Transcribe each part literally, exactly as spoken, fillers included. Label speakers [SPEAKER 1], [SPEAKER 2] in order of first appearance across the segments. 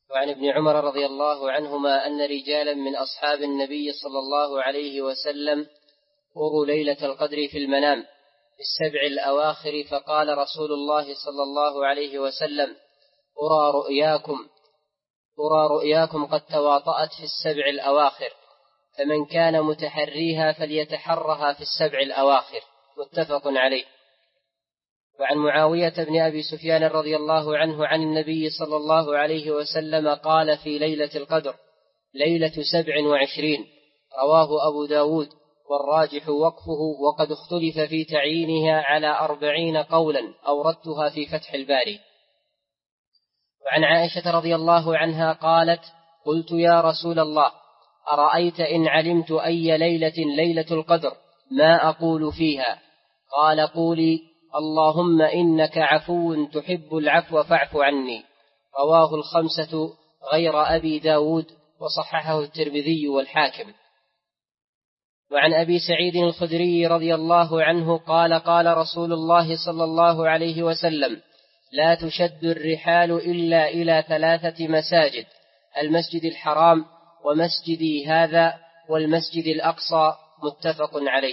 [SPEAKER 1] وعن ابن عمر رضي الله عنهما أن رجالا من أصحاب النبي صلى الله عليه وسلم أروا ليلة القدر في المنام في السبع الأواخر، فقال رسول الله صلى الله عليه وسلم: أرى رؤياكم أرى رؤياكم قد تواطأت في السبع الأواخر، فمن كان متحريها فليتحرها في السبع الأواخر. متفق عليه. وعن معاوية بن أبي سفيان رضي الله عنه عن النبي صلى الله عليه وسلم قال في ليلة القدر: ليلة سبع وعشرين. رواه أبو داود، والراجح وقفه، وقد اختلف في تعيينها على أربعين قولا أوردتها في فتح الباري. وعن عائشة رضي الله عنها قالت: قلت يا رسول الله، أرأيت إن علمت أي ليلة ليلة القدر ما أقول فيها؟ قال: قولي: اللهم إنك عفو تحب العفو فاعف عني. رواه الخمسة غير أبي داود، وصححه الترمذي والحاكم. وعن أبي سعيد الخدري رضي الله عنه قال: قال رسول الله صلى الله عليه وسلم: لا تشد الرحال إلا إلى ثلاثة مساجد: المسجد الحرام، ومسجدي هذا، والمسجد الأقصى. متفق عليه.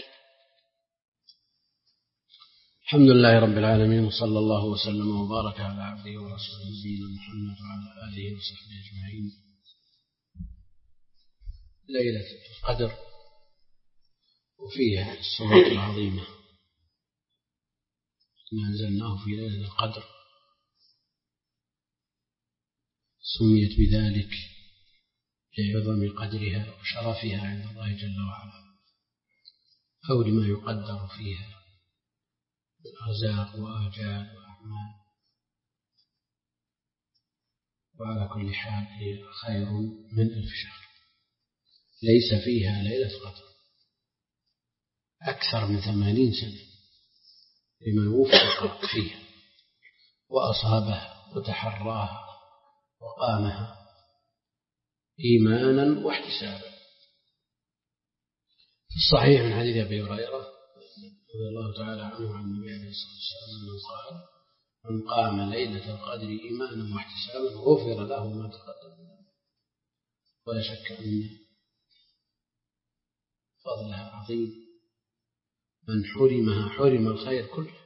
[SPEAKER 2] الحمد لله رب العالمين، وصلى الله وسلم وبارك على عبده ورسوله نبينا محمد وعلى آله وصحبه أجمعين. ليلة القدر وفيها الصلاة العظيمة، ما أنزلناه في ليلة القدر، سميت بذلك لعظم قدرها وشرفها عند الله جل وعلا، أو لما يقدر فيها من أرزاق وآجال وأعمال. وعلى كل حال هي خير من ألف شهر. ليس فيها ليلة قدر أكثر من ثمانين سنة لمن وفق فيها وأصابها وتحراها وقامها إيمانا واحتسابا. في الصحيح من حديث أبي هريرة رضي الله تعالى عنه عن النبي عليه الصلاة والسلام أنه قال: من قام ليلة القدر إيمانا واحتسابا غفر له ما تقدم منه. ولا شك أن فضلها عظيم، من حرمها حرم الخير كله.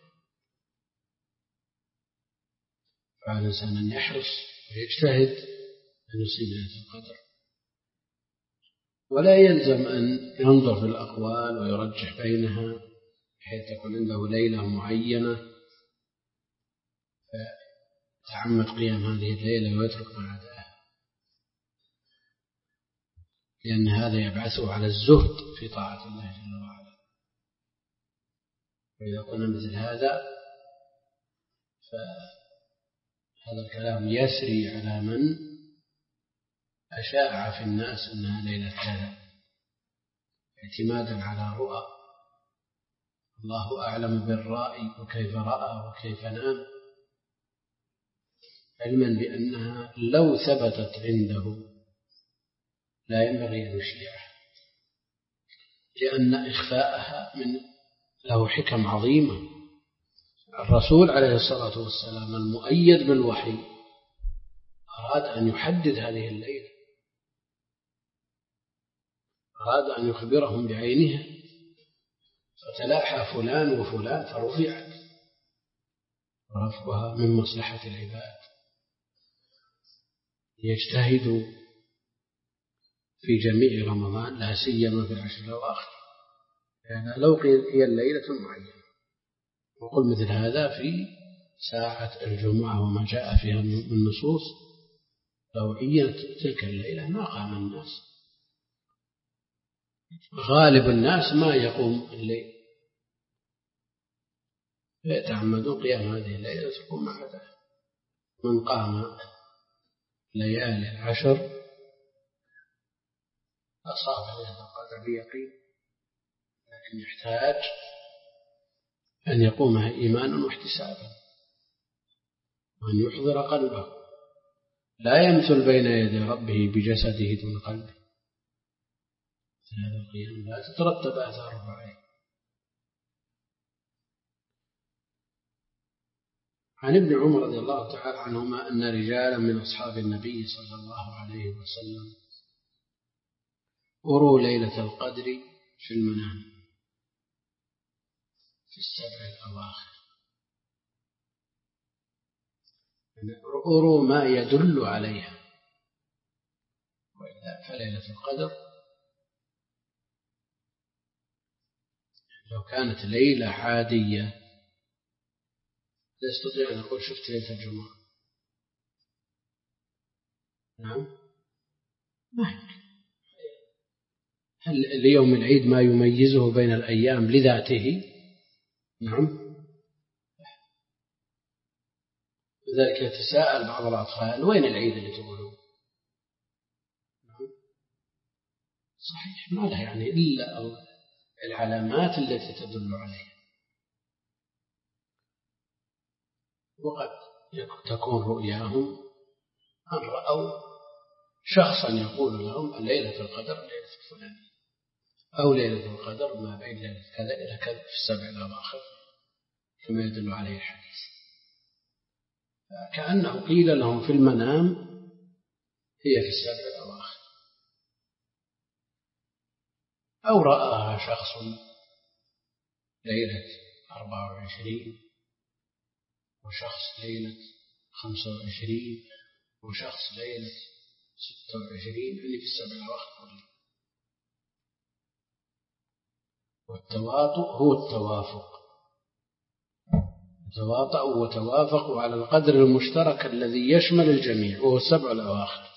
[SPEAKER 2] فعلى الإنسان أن يحرص ويجتهد أن يصيب ليلة القدر، ولا يلزم أن ينظر في الأقوال ويرجح بينها بحيث تكون عنده ليلة معينة فتعمد قيام هذه الليلة ويترك ما عداها، لأن هذا يبعثه على الزهد في طاعة الله جل وعلا. وإذا قلنا مثل هذا فهذا الكلام يسري على من أشاع في الناس أنها ليلة كذا اعتمادا على رؤى. الله أعلم بالرأي وكيف رأى وكيف نام، علما بأنها لو ثبتت عنده لا ينبغي أن يشيعها، لأن إخفاءها من له حكم عظيمة. الرسول عليه الصلاة والسلام المؤيد بالوحي أراد أن يحدد هذه الليلة، أراد أن يخبرهم بعينها، فتلاحى فلان وفلان فرفعت، ورفعها من مصلحة العباد يجتهدوا في جميع رمضان، لا سيما في العشر الأواخر، يعني لو قيل هي الليلة معينة. وقل مثل هذا في ساعة الجمعة وما جاء فيها من النصوص، لو عينت تلك الليلة ما قام الناس. غالب الناس ما يقوم الليل، فيتعمدون قيام هذه الليلة تقوم مع ذلك. من قام ليالي العشر أصاب ليلة القدر بيقين، لكن يحتاج أن يقومها إيمانا واحتسابا، وأن يحضر قلبه، لا يمثل بين يدي ربه بجسده دون قلبه. هذا القيام لا تترتب آثاره عليه. عن ابن عمر رضي الله تعالى عنهما أن رجالا من أصحاب النبي صلى الله عليه وسلم أروا ليلة القدر في المنام في السبع الأواخر، أروا ما يدل عليها، وإلا فليلة القدر لو كانت ليلة عادية لا يستطيع أن يقول شفت ليلة الجمعة. نعم، ما يمكن. هل اليوم العيد ما يميزه بين الأيام لذاته؟ نعم. لذلك يتساءل بعض الأطفال وين العيد اللي تقولون؟ نعم. صحيح، ما له يعني إلا العلامات التي تدل عليها، وقد تكون رؤياهم أن رأوا شخصا يقول لهم ليلة القدر ليلة الفلانية، أو ليلة القدر ما بين ليلة كذا إلى كذا في السبع الأواخر كما يدل عليه الحديث. كأنه قيل لهم في المنام هي في السبع الأواخر، أو رآها شخص ليلة أربعة وعشرين، وشخص ليلة خمسة وعشرين، وشخص ليلة ستة وعشرين، اللي في السبع الأواخر كله. والتواطؤ هو التوافق، تواطؤوا وتوافقوا على القدر المشترك الذي يشمل الجميع وهو السبع الأواخر.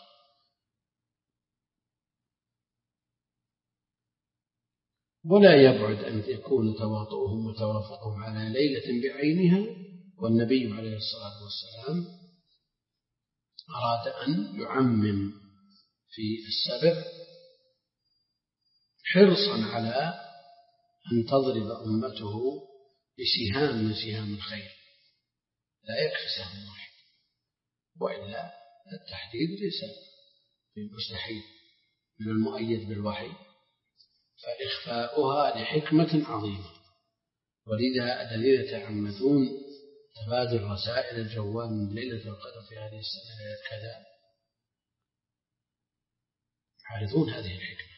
[SPEAKER 2] ولا يبعد أن يكون تواطؤهم وتوافقهم على ليلة بعينها، والنبي عليه الصلاة والسلام أراد أن يعمم في السبع حرصا على أن تضرب أمته بسهام من سهام الخير، لا يكفي سهم واحد، وإلا التحديد ليس بمستحيل من المؤيد بالوحي، فإخفاؤها لحكمة عظيمة. ولذا الذين يتعمدون تبادل رسائل الجوال من ليلة القدر في هذه السنة ليلة كذا يعرضون هذه الحكمة،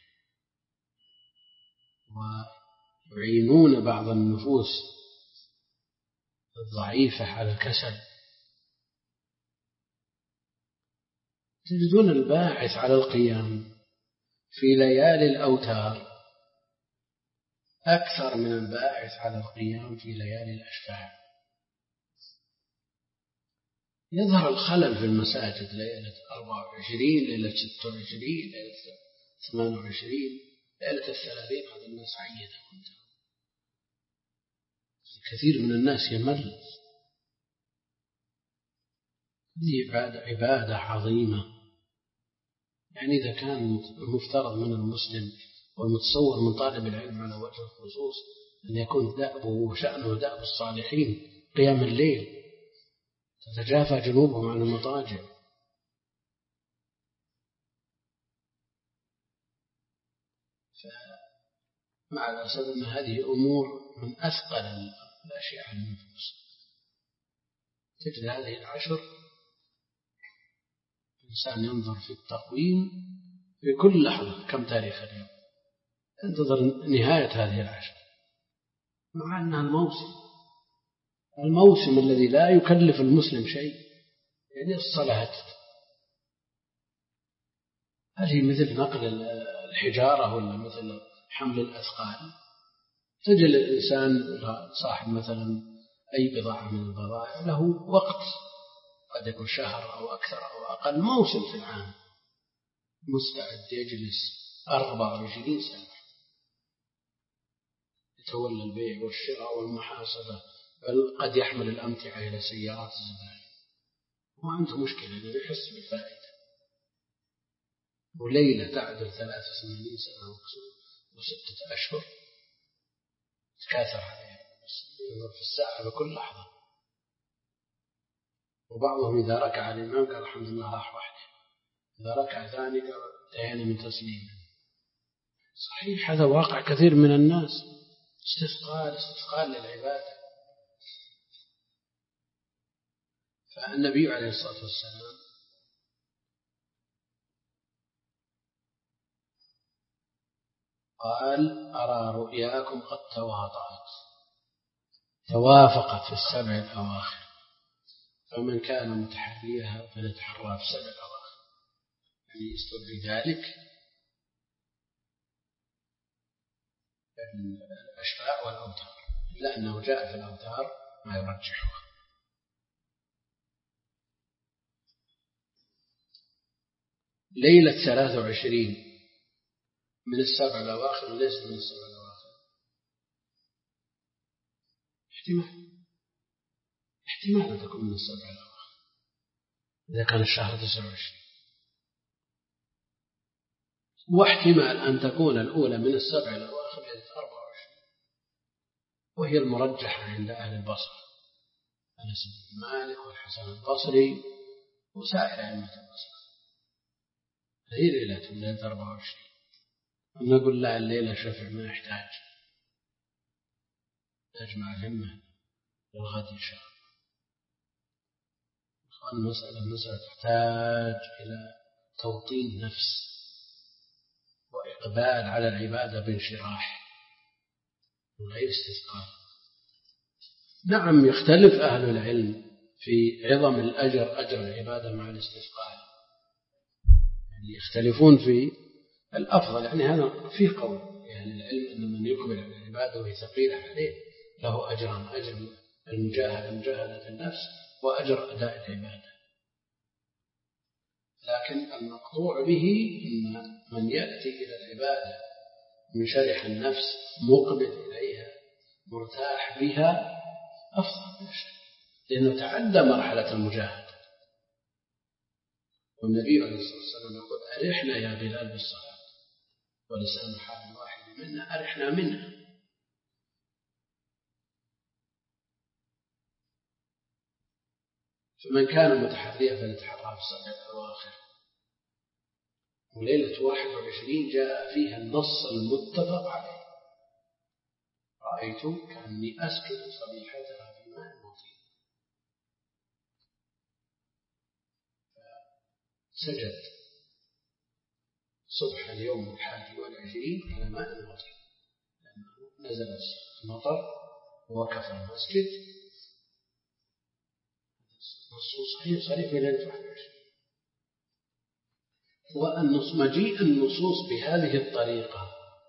[SPEAKER 2] ويعينون بعض النفوس الضعيفة على الكسل. تجدون الباعث على القيام في ليالي الأوتار أكثر من الباعث على القيام في ليالي الأشفاع. يظهر الخلل في المساجد ليلة أربعة وعشرين، ليلة ستة وعشرين، ليلة ثمانية وعشرين، ليلة الثلاثين، هذا الناس عيدة. كثير من الناس يمل. هذه عبادة, عبادة عظيمة. يعني إذا كان المفترض من المسلم والمتصور من طالب العلم على وجه الخصوص أن يكون دأبه وشأنه دأب الصالحين قيام الليل، تتجافى جنوبهم عن المضاجع، فمع الأسف أن هذه أمور من أثقل الأشياء على النفوس. تجد هذه العشر الإنسان ينظر في التقويم في كل لحظة كم تاريخ اليوم، ينتظر نهاية هذه العشر، مع أنها الموسم الموسم الذي لا يكلف المسلم شيء. يعني الصلاة هل هي مثل نقل الحجارة ولا مثل حمل الأثقال؟ تجد الإنسان صاحب مثلا أي بضاعة من البضائع له وقت قد يكون شهر أو أكثر أو أقل، موسم في العام، مستعد يجلس أربعة وعشرين سنة يتولى البيع والشراء والمحاسبة، بل قد يحمل الأمتعة إلى سيارات الزبائن وما عنده مشكلة لأنه يحس بالفائدة. وليلة تعدل ثلاث وثمانين سنة وستة أشهر تكاثر عليها، ينظر في الساعة بكل لحظة. وبعضهم إذا ركع الإمام قال الحمد لله راح وحده، إذا ركع ثاني قال انتهينا من تسليمه. صحيح هذا واقع كثير من الناس، استثقال استثقال للعبادة. فالنبي عليه الصلاة والسلام قال أرى رؤياكم قد تواطأت توافقت في السبع الأواخر، فمن كان متحريها فليتحرى في السبع الأواخر، يعني يستدعي ذلك الأشفاء والأوتار، إلا أنه جاء في الأوتار ما يرجحها. ليلة ثلاثة وعشرين من السبع الأواخر وليس من السبع الأواخر، احتمال احتمال أن تكون من السبع الأواخر إذا كان الشهر تسعة وعشرين، واحتمال أن تكون الأولى من السبع الأواخر ليلة أربعة وعشرين، وهي المرجحة عند أهل البصرة، أنس بن مالك والحسن البصري وسائر أئمة البصرة، هذه ليلة ليلة أربعة وعشرين. نقول لا، الليلة شفع ما يحتاج، نجمع الهمة للغد إن شاء الله. المسألة المسألة تحتاج إلى توطين نفس وإقبال على العبادة بانشراح من غير استثقال. نعم، يختلف أهل العلم في عظم الأجر، أجر العبادة مع الاستثقال، يعني يختلفون في الأفضل، يعني هذا فيه قول يعني العلم أن من يقبل على العبادة وهي ثقيلة عليه له أجران، أجر المجاهدة مجاهدة النفس وأجر أداء العبادة. لكن المقطوع به أن من يأتي إلى العبادة منشرح النفس مقبل إليها مرتاح بها أفضل من شيء، لأنه تعدى مرحلة المجاهدة. والنبي عليه الصلاة والسلام يقول أرحنا يا بلال بالصلاة، ولسان حال واحد منا أرحنا منها. فمن كان متحريا فليتحرى في السبع الأواخر. وليلة واحد وعشرين جاء فيها النص المتفق عليه، رأيت كأني أسكت صبيحتها في ماء مطير، سجد صبح اليوم الحادي والعشرين على ماء مطير، لأنه نزل المطر ووقف المسجد. النصوص صحيح صريح في ليلة واحد وعشرين. والنص مجيء النصوص بهذه الطريقة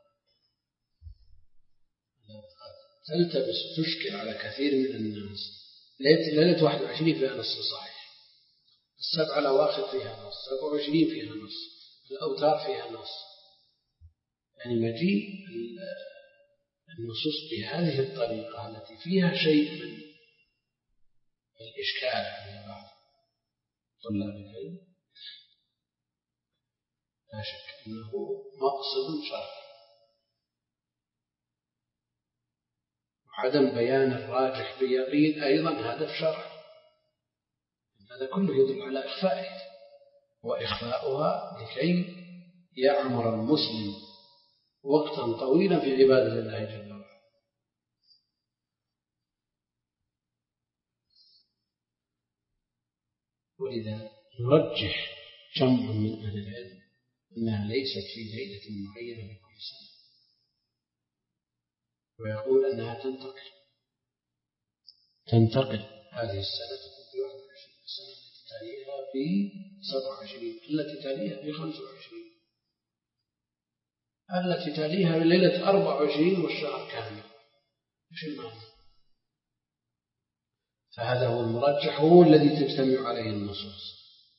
[SPEAKER 2] تلتبس وتشكل على كثير من الناس. ليلة واحد وعشرين فيها نص صحيح، السبع الأواخر فيها نص، سبع وعشرين فيها نص، الأوتار فيها نص، يعني مجيء النصوص بهذه الطريقة التي فيها شيء من الإشكال على بعض طلاب العلم لا شك أنه مقصد شرعي، وعدم بيان الراجح بيقين أيضا هدف شرعي. هذا كله يدل على إخفائه، وإخفاؤها لكي يعمر المسلم وقتا طويلا في عبادة الله جل وعلا. ولذا يرجح جمع من أهل العلم أنها ليست في ليلة معينة لكل سنة، ويقول أنها تنتقل تنتقل هذه السنة تكون في واحد وعشرين، السنة التي تليها في سبعة وعشرين، التي تليها في خمسة وعشرين، التي تليها في ليلة أربعة وعشرين والشهر كامل. مش المعنى؟ فهذا هو المرجح، هو الذي تجتمع عليه النصوص.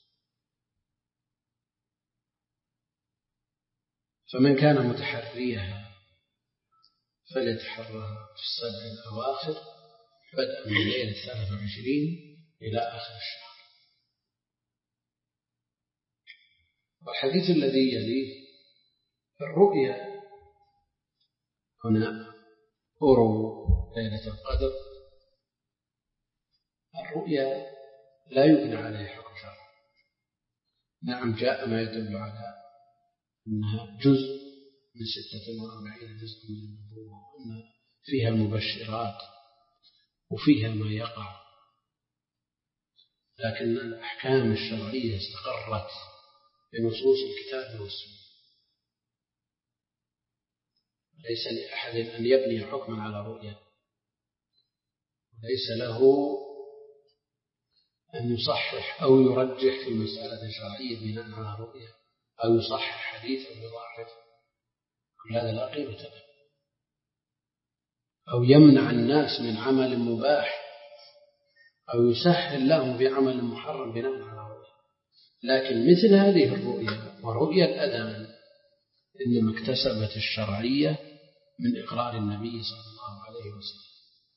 [SPEAKER 2] فمن كان متحريها فليتحرها في السبع الأواخر بدءا من ليلة ثلاثة وعشرين إلى آخر الشهر. والحديث الذي يليه الرؤيا هنا أروا ليلة القدر، الرؤيا لا يبنى عليه حكم شرعي. نعم، جاء ما يدل على أنها جزء من ستة وأربعين جزء من النبوة، وأن فيها المبشرات وفيها ما يقع لكن الأحكام الشرعية استقرت بنصوص الكتاب والسنة. ليس لأحد أن يبني حكما على رؤية، ليس له أن يصحح أو يرجح في مسألة شرعية بناء على رؤية، أو يصحح حديثا بضعف، كل هذا لا قيمة له، أو يمنع الناس من عمل مباح، أو يسهل لهم في عمل محرم بناء على رؤية. لكن مثل هذه الرؤية ورؤية الأذان إنما اكتسبت الشرعية من إقرار النبي صلى الله عليه وسلم.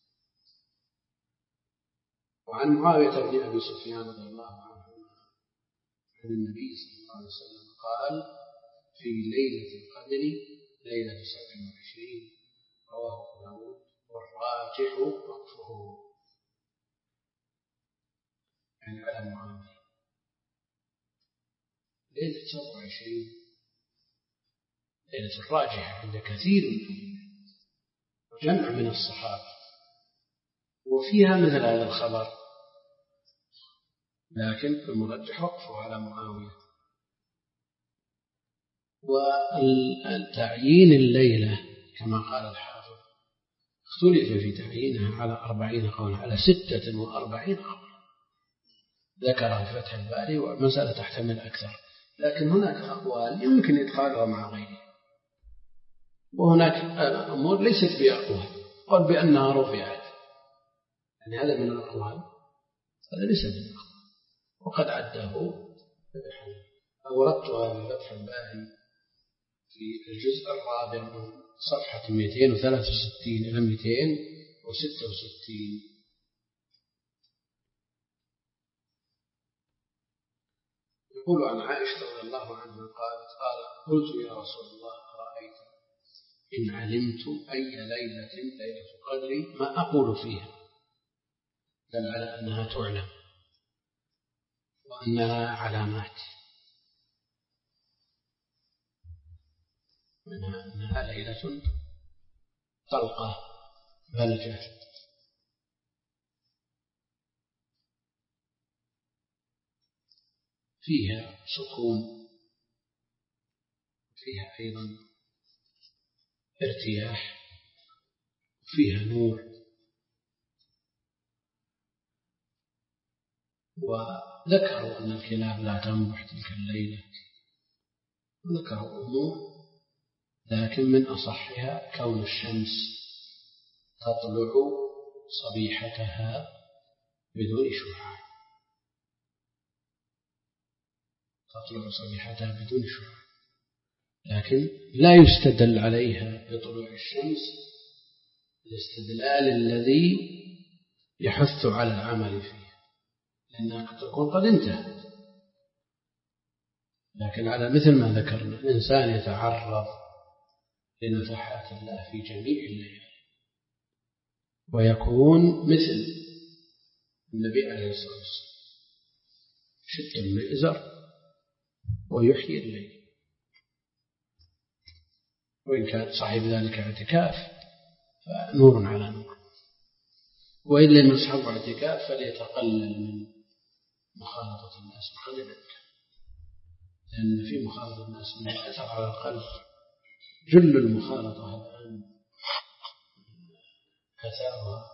[SPEAKER 2] وعن معاوية بن أبي سفيان رضي الله عنه عن النبي صلى الله عليه وسلم قال: في ليلة القدر ليلة سبع وعشرين، رواه أبو داود، والراجح وقفه. يعني على معاوية ليلة سبع وعشرين ليلة الراجحة عند كثير من وجمع من الصحابة، وفيها مثل هذا الخبر، لكن المرجح وقفه على معاوية. والتعيين الليلة كما قال الحافظ اختلف في تعيينها على أربعين قولا، على ستة وأربعين قولا ذكر في فتح الباري، والمسألة تحتمل أكثر، لكن هناك أقوال يمكن إدخالها مع غيره، وهناك أمور ليست بأقوال، قال بأنها رفعت، يعني هذا من الأقوال، هذا ليس من الأقوال، وقد عده أوردتها في فتح الباري في الجزء الرابع من صفحة مئتين وثلاثة وستين إلى مئتين وستة وستين. يقول عن عائشة رضي الله عنها قالت: قال قلت يا رسول الله أرأيت إن علمت أي ليلة ليلة قدري ما أقول فيها، دل على أنها تعلم وأنها علامات، منها أنها ليلة طلقة بلجة، فيها سكون، فيها أيضا ارتياح، فيها نور. وذكروا أن الكلاب لا تنبح تلك الليلة، وذكروا أمور، لكن من أصحها كون الشمس تطلع صبيحتها بدون شعاع، تطلع صبيحتها بدون شعاع، لكن لا يستدل عليها بطلوع الشمس الاستدلال الذي يحث على العمل فيه، لأنها قد تكون قد انتهت. لكن على مثل ما ذكرنا الإنسان يتعرض لنفحات الله في جميع الليالي، ويكون مثل النبي عليه الصلاة والسلام شد المئزر ويحيي الليل، وإن كان صاحب ذلك اعتكاف فنور على نور، وإن لم يصحب اعتكاف فليتقلل من مخالطة الناس بقدر الإمكان، لأن في مخالطة الناس من الأثر على القلب. جل المخالطة الآن أثارها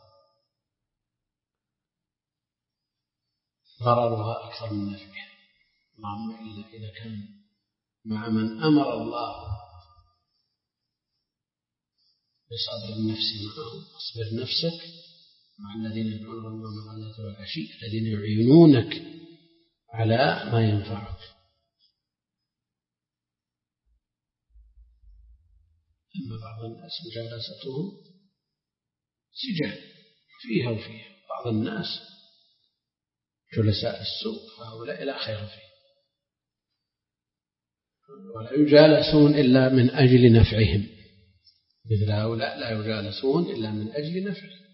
[SPEAKER 2] ضررها أكثر من نفعها، اللهم إلا إذا كان مع من أمر الله بصبر النفس معهم. أصبر نفسك مع الذين يدعون الله بالغداة والعشي الذين يعينونك على ما ينفعك. أما بعض الناس مجالستهم سجال فيها وفيها، بعض الناس جلساء السوء هؤلاء لا خير فيه، ولا يجالسون إلا من أجل نفعهم، مثل هؤلاء لا يجالسون إلا من أجل نفعهم.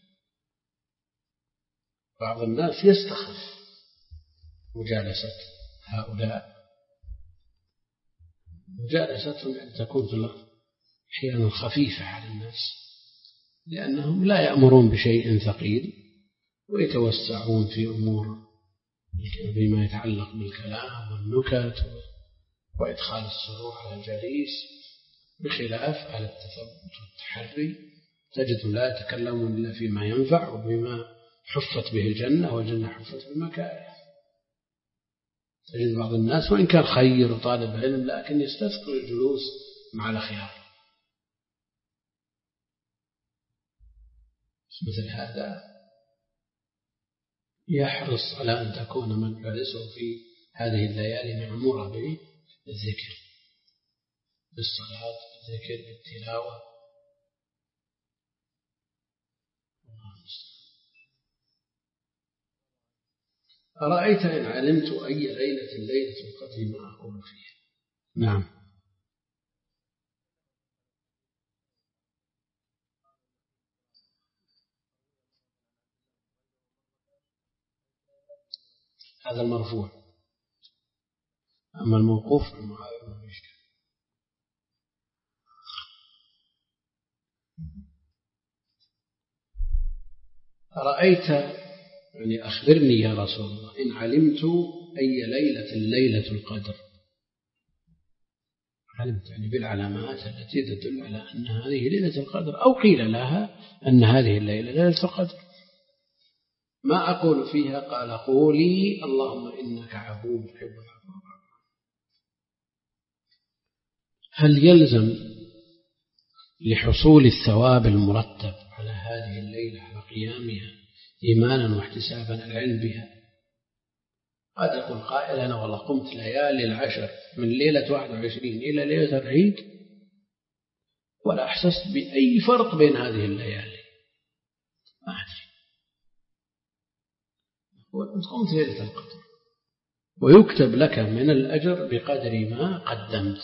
[SPEAKER 2] بعض الناس يستخف مجالسة هؤلاء، مجالستهم أن تكون في الله أحيانا خفيفة على الناس، لأنهم لا يأمرون بشيء ثقيل ويتوسعون في أمور فيما يتعلق بالكلام والنكت وإدخال السرور على الجليس، بخلاف على التثبت والتحري تجد لا يتكلمون إلا فيما ينفع وبما حفت به الجنة، والجنة حفت بالمكاره. تجد بعض الناس وإن كان خير وطالب علم لكن يستثقل الجلوس مع الأخيار. مثل هذا يحرص على أن تكون مجالسه في هذه الليالي معمورة بالذكر، بالصلاة، بالذكر، بالتلاوة. أرأيت إن علمت أي ليلة ليلة القدر ما أقول فيها. نعم. هذا المرفوع، أما الموقوف فالمعاير ما يشكل. أرأيت يعني أخبرني يا رسول الله إن علمت أي ليلة ليلة القدر، علمت يعني بالعلامات التي تدل على أن هذه ليلة القدر، أو قيل لها أن هذه الليلة ليلة القدر، ما أقول فيها؟ قال قولي اللهم إنك عفو تحب العفو. هل يلزم لحصول الثواب المرتب على هذه الليلة على قيامها إيمانا واحتسابا العلم بها؟ قد يقول قائل أنا والله قمت ليالي العشر من ليلة واحد وعشرين إلى ليلة العيد ولا أحسست بأي فرق بين هذه الليالي، ما أدري. وأنت قمت ليلة القدر ويكتب لك من الأجر بقدر ما قدمت،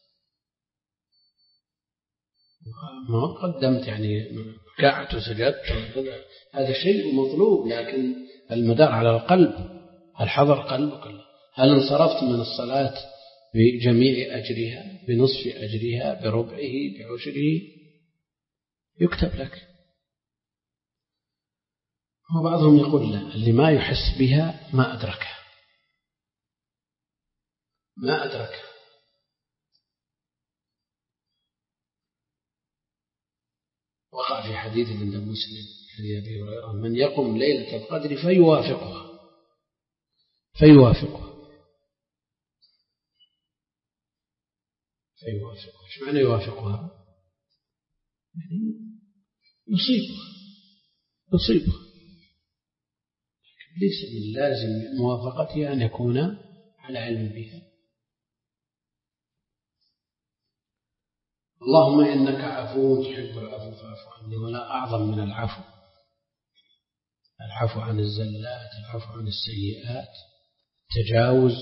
[SPEAKER 2] ما قدمت يعني ركعت وسجدت، هذا شيء مطلوب، لكن المدار على القلب، هل حضر قلبك؟ هل انصرفت من الصلاة بجميع أجرها، بنصف أجرها، بربعه، بعشره؟ يكتب لك. وبعضهم يقول لا، اللي ما يحس بها ما أدركها، ما أدركها. وقع في حديث عند مسلم حديث أبي هريرة من يقوم ليلة القدر فيوافقها فيوافقها فيوافقها ايش معنى يوافقها؟ يعني يصيبها يصيبها، ليس من لازم موافقتها أن يكون على علم بها. اللهم إنك عفو تحب العفو فاعف عني، ولا أعظم من العفو، العفو عن الزلات، العفو عن السيئات، تجاوز.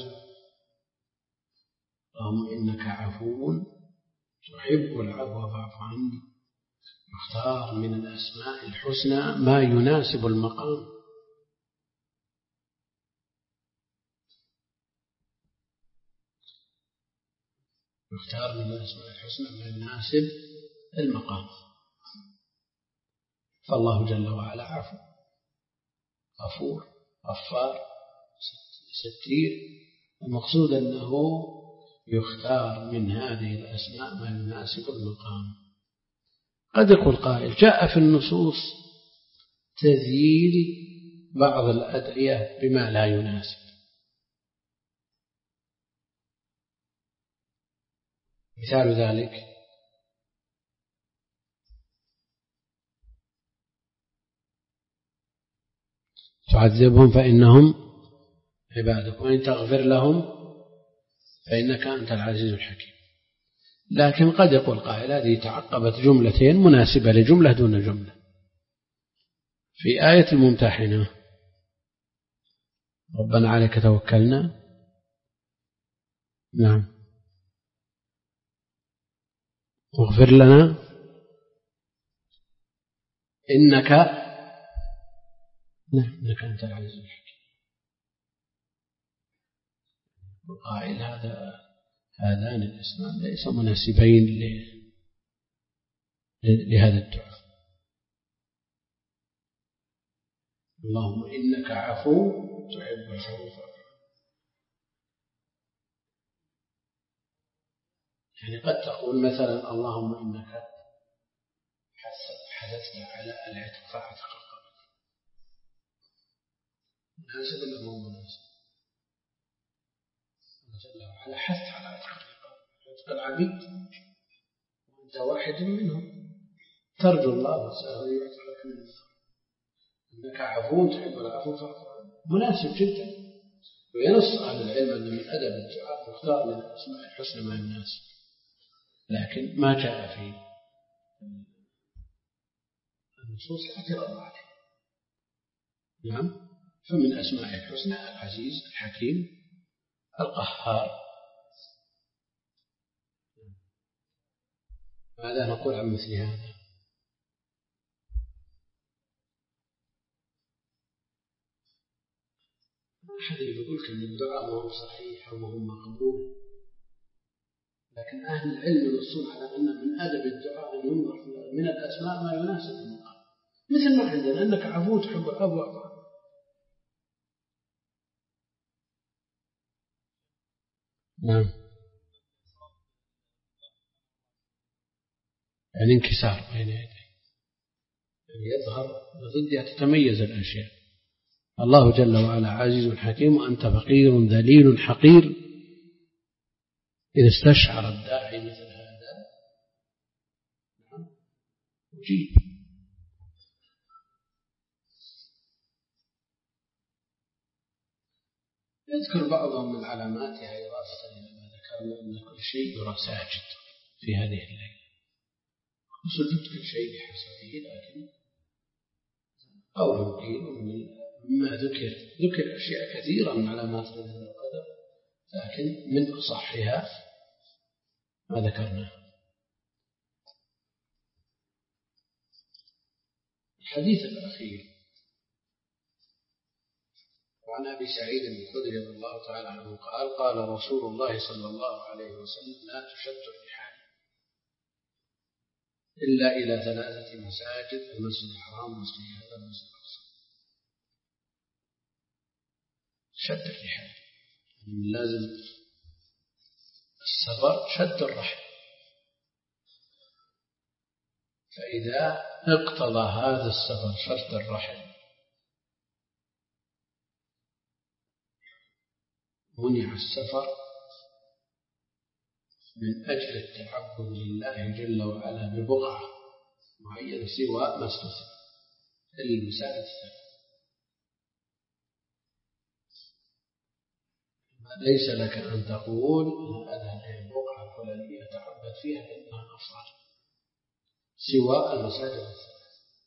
[SPEAKER 2] اللهم إنك عفو تحب العفو فاعف عني، اختار من الأسماء الحسنى ما يناسب المقام. اختار من الأسماء الحسنى ما يناسب المقام. فالله جل وعلا عفو، غفور، غفار، ستير. المقصود أنه يختار من هذه الأسماء ما يناسب المقام. قد يقول قائل جاء في النصوص تذييل بعض الأدعية بما لا يناسب. مثال ذلك تعذبهم فإنهم عبادك وإن تغفر لهم فإنك أنت العزيز الحكيم. لكن قد يقول قائل هذه تعقبت جملتين مناسبة لجملة دون جملة. في آية الممتحنة ربنا عليك توكلنا، نعم، واغفر لنا إنك نعم إنك أنت العزيز الحكيم. القائل هذا هذان الاسمان ليس مناسبين لهذا الدعاء. اللهم إنك عفو تحب العفو فاعف عنه. يعني قد تقول مثلا اللهم إنك حدثت على العتق فاعتق رقبتي، مناسب ولا مو مناسب؟ جل وعلا حث على عتق الرقاب، عتق العبيد، وأنت واحد منهم، ترجو الله وتسأله أن يعتقك من النار، إنك عفو تحب العفو فاعف عنه، مناسب جدا. وينص أهل العلم أن من أدب الدعاء مختار من الأسماء الحسنى مع الناس، لكن ما جاء في النصوص لا اعتراض عليه. نعم، فمن أسماء الحسنى العزيز الحكيم القهار. ماذا نقول عن مثل هذا؟ أحد يقول أن الدعاء ما هو صحيح وما هو مقبول، لكن أهل العلم ينصون على أن من أدب الدعاء أن ينظر من الأسماء ما يناسب المقام، مثل ما عندنا أنك عفو تحب العفو أعطى. نعم، يعني انكسار بين يديه، يعني يظهر ضدها تتميز الأشياء. الله جل وعلا عزيز حكيم وأنت فقير ذليل حقير. إذا استشعر الداعي مثل هذا أجيب. يذكر بعضهم من علاماتها إضافة إلى ما ذكرنا أن كل شيء يرى ساجد في هذه الليلة، وسجد كل شيء بحسبه، لكن قول قيل مما ذكر ذكر أشياء كثيرة من علامات ليلة القدر، لكن من أصحها ما ذكرناه. الحديث الأخير وعن أبي سعيد الخدري رضي الله تعالى عنه قال قال رسول الله صلى الله عليه وسلم لا تشد الرحال إلا إلى ثلاثة مساجد: المسجد الحرام والمسجد هذا والمسجد الأقصى. شد الرحال من لازم السفر شد الرحل، فإذا اقتضى هذا السفر شد الرحل منع السفر من أجل التعبد لله جل وعلا ببقعة معينة سوى ما استثنى المساجد الثلاث. ليس لك أن تقول أنا أذهب إلى البقعة الفلانية أتعبد فيها لأنها أفضل سوى المساجد الثلاث.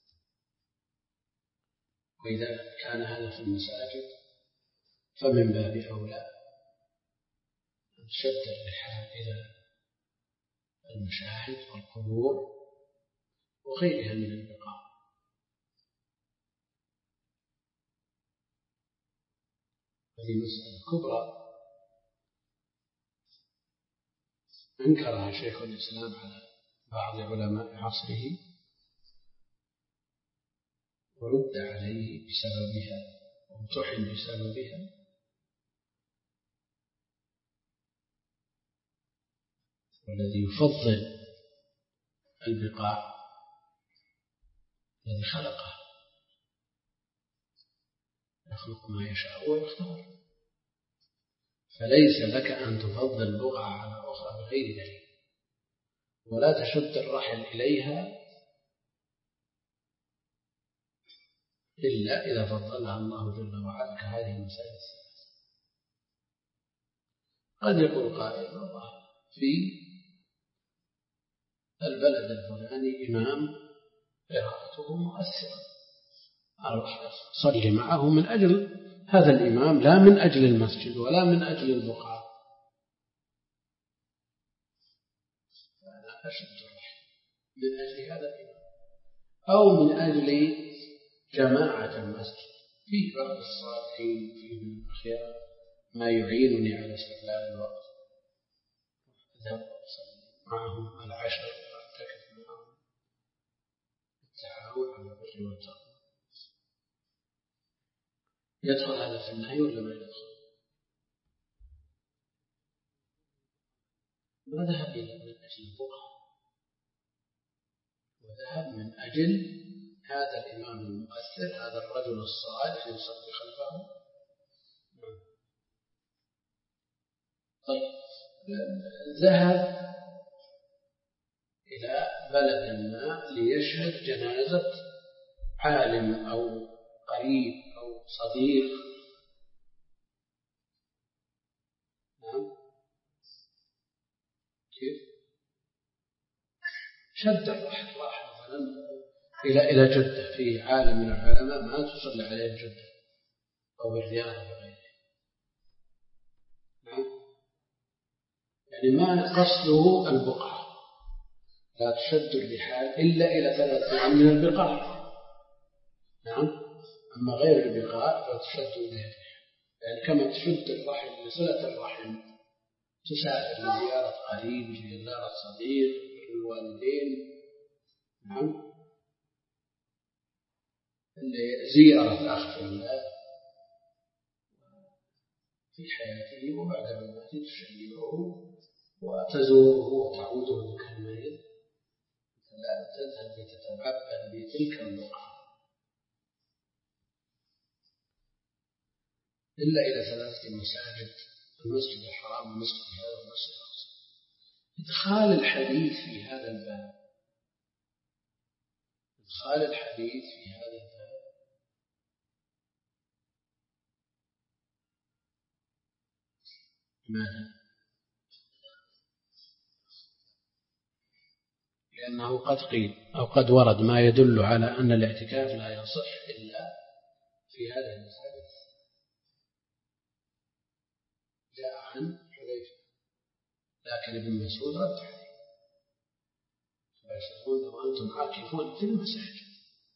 [SPEAKER 2] وإذا كان هذا في المساجد فمن باب أولى أن شد الرحال إلى المشاهد والقبور وغيرها من البقاع. هذه مسألة كبرى أنكرها شيخ الإسلام على بعض علماء عصره ورد عليه بسببها وامتحن بسببها، والذي يفضل البقاع الذي خلقه يخلق ما يشاء ويختار، فليس لك أن تفضل بقعة على أخرى بغير دليل، ولا تشد الرحل إليها إلا إذا فضلها الله جل وعلا كهذه المسائل الثلاث. قد يقول قائل الله في البلد الفلاني إمام قراءته مؤثرة، أروح أصلي معه من أجل هذا الإمام لا من أجل المسجد ولا من أجل البقعة، فأنا أشد الرحل من أجل هذا الإمام أو من أجل جماعة المسجد في بعض الصالحين في من الأخيار ما يعينني على استغلال الوقت، أذهب وأصلي معهم العشر وأعتكف معهم التعاون على البر والتقوى. يدخل هذا في النهي ولا ما يدخل؟ ما ذهب إلى من أجل البقعة، وذهب من أجل هذا الإمام المؤثر، هذا الرجل الصالح يصلي خلفه. طيب ذهب إلى بلد ما ليشهد جنازة عالم أو قريب أو صديق، نعم كيف شد الرحل راح مثلا إلى إلى جدة، في عالم من العلماء ما تصلي عليه جدة أو بالرياض وغيره، نعم يعني ما قصده البقعة، لا تشد الرحال إلا إلى ثلاثة من البقاع، نعم أما غير البقاع فتشد إليه الرحال، يعني كما تشد الرحل لصلة الرحم، تسافر لزيارة قريب، لزيارة صديق، الوالدين، نعم زيارة أخ في الله في حياته وبعد مماته تشيعه وتزوره وتعوده إذا كان مريض، لا تذهب لتتعبد بتلك البقعة إلا إلى ثلاثة مساجد: المسجد الحرام والمسجد هذا والمسجد الأقصى. إدخال الحديث في هذا الباب، إدخال الحديث في هذا الباب ماذا؟ لأنه قد قيل أو قد ورد ما يدل على أن الاعتكاف لا يصح إلا في هذا المساجد. جاء عن حذيفة، لكن ابن مسعود رد عليه: فيشهدون وأنتم عاكفون في المساجد.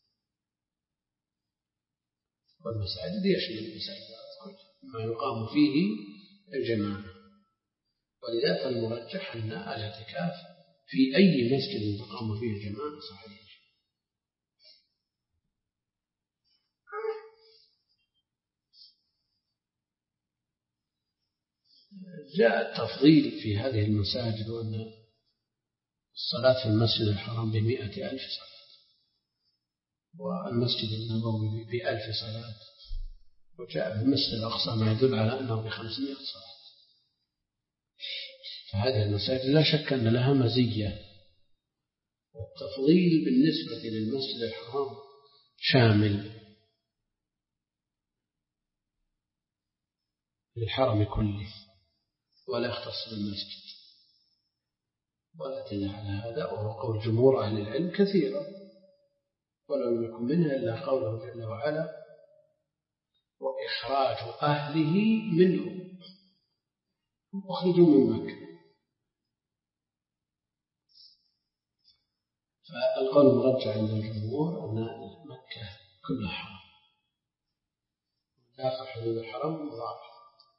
[SPEAKER 2] والمساجد يشمل المساجد كلها ما يقام فيه الجماعة، ولذلك المرجح أن الاعتكاف في أي مسجد تقام فيه الجماعة صحيح. جاء التفضيل في هذه المساجد، وأن الصلاة في المسجد الحرام بمئة ألف صلاة، والمسجد النبوي بألف صلاة، وجاء في المسجد الأقصى ما يدل على أنه بخمسمائة صلاة. فهذه المساجد لا شك أن لها مزية، والتفضيل بالنسبة للمسجد الحرام شامل للحرم كله ولا يختص بالمسجد، ولا تدل على هذا، وهو قول جمهور أهل العلم كثيرا، ولم يكن منها إلا قوله جل وعلا: وإخراج أهله منه، أخرجوا من مكة. فالقول المرجع عند الجمهور أن مكة كلها حرم، داخل حدود الحرم مضاعف.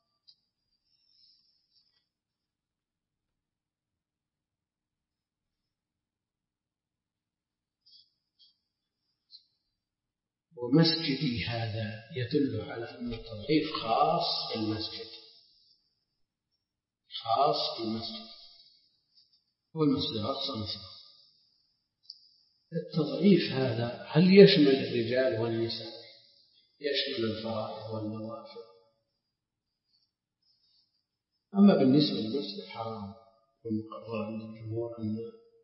[SPEAKER 2] ومسجدي هذا يدل على أن التضعيف خاص بالمسجد، خاص بالمسجد، والمسجد الأقصى مثله. التضعيف هذا هل يشمل الرجال والنساء؟ يشمل الفرائض والنوافل؟ أما بالنسبة للمسجد الحرام والمقرر عند الجمهور أن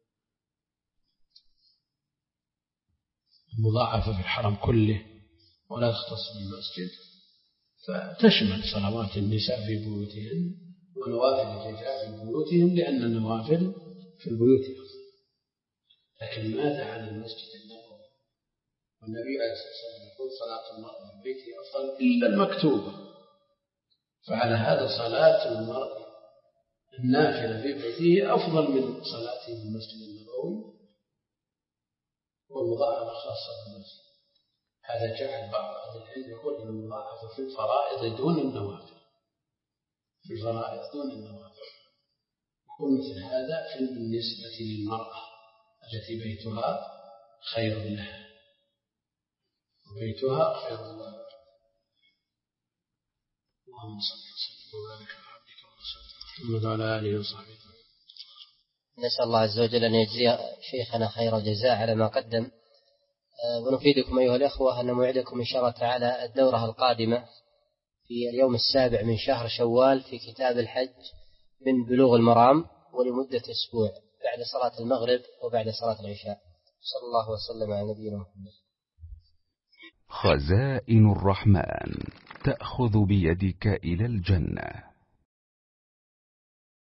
[SPEAKER 2] المضاعفة في الحرم كله ولا تختص بالمسجد، فتشمل صلوات النساء في بيوتهن ونوافل الرجال في بيوتهم، لأن النوافل في البيوت أفضل. لكن ماذا عن المسجد النبوي؟ والنبي عليه الصلاة والسلام يقول: صلاة المرء في بيته أفضل إلا المكتوبة. فعلى هذا صلاة المرء النافلة في بيته أفضل من صلاته في المسجد النبوي، والمضاعفة خاصة بالمسجد. هذا جعل بعض أهل العلم يقول أن المضاعفة في الفرائض دون النوافل، في الفرائض دون النوافل. يكون مثل هذا في بالنسبة للمرأة التي بيتها خير لها، وبيتها خير لها. اللهم صل وسلم وبارك على عبدك ورسولك محمد وعلى آله وصحبه.
[SPEAKER 1] نسأل الله عز وجل أن يجزي شيخنا خير الجزاء على ما قدم. ونفيدكم أيها الأخوة أن موعدكم إن شاء الله تعالى الدورة القادمة في اليوم السابع من شهر شوال في كتاب الحج من بلوغ المرام، ولمدة أسبوع بعد صلاة المغرب وبعد صلاة العشاء. صلى الله وسلم على نبينا محمد.
[SPEAKER 3] خزائن الرحمن تأخذ بيدك إلى الجنة.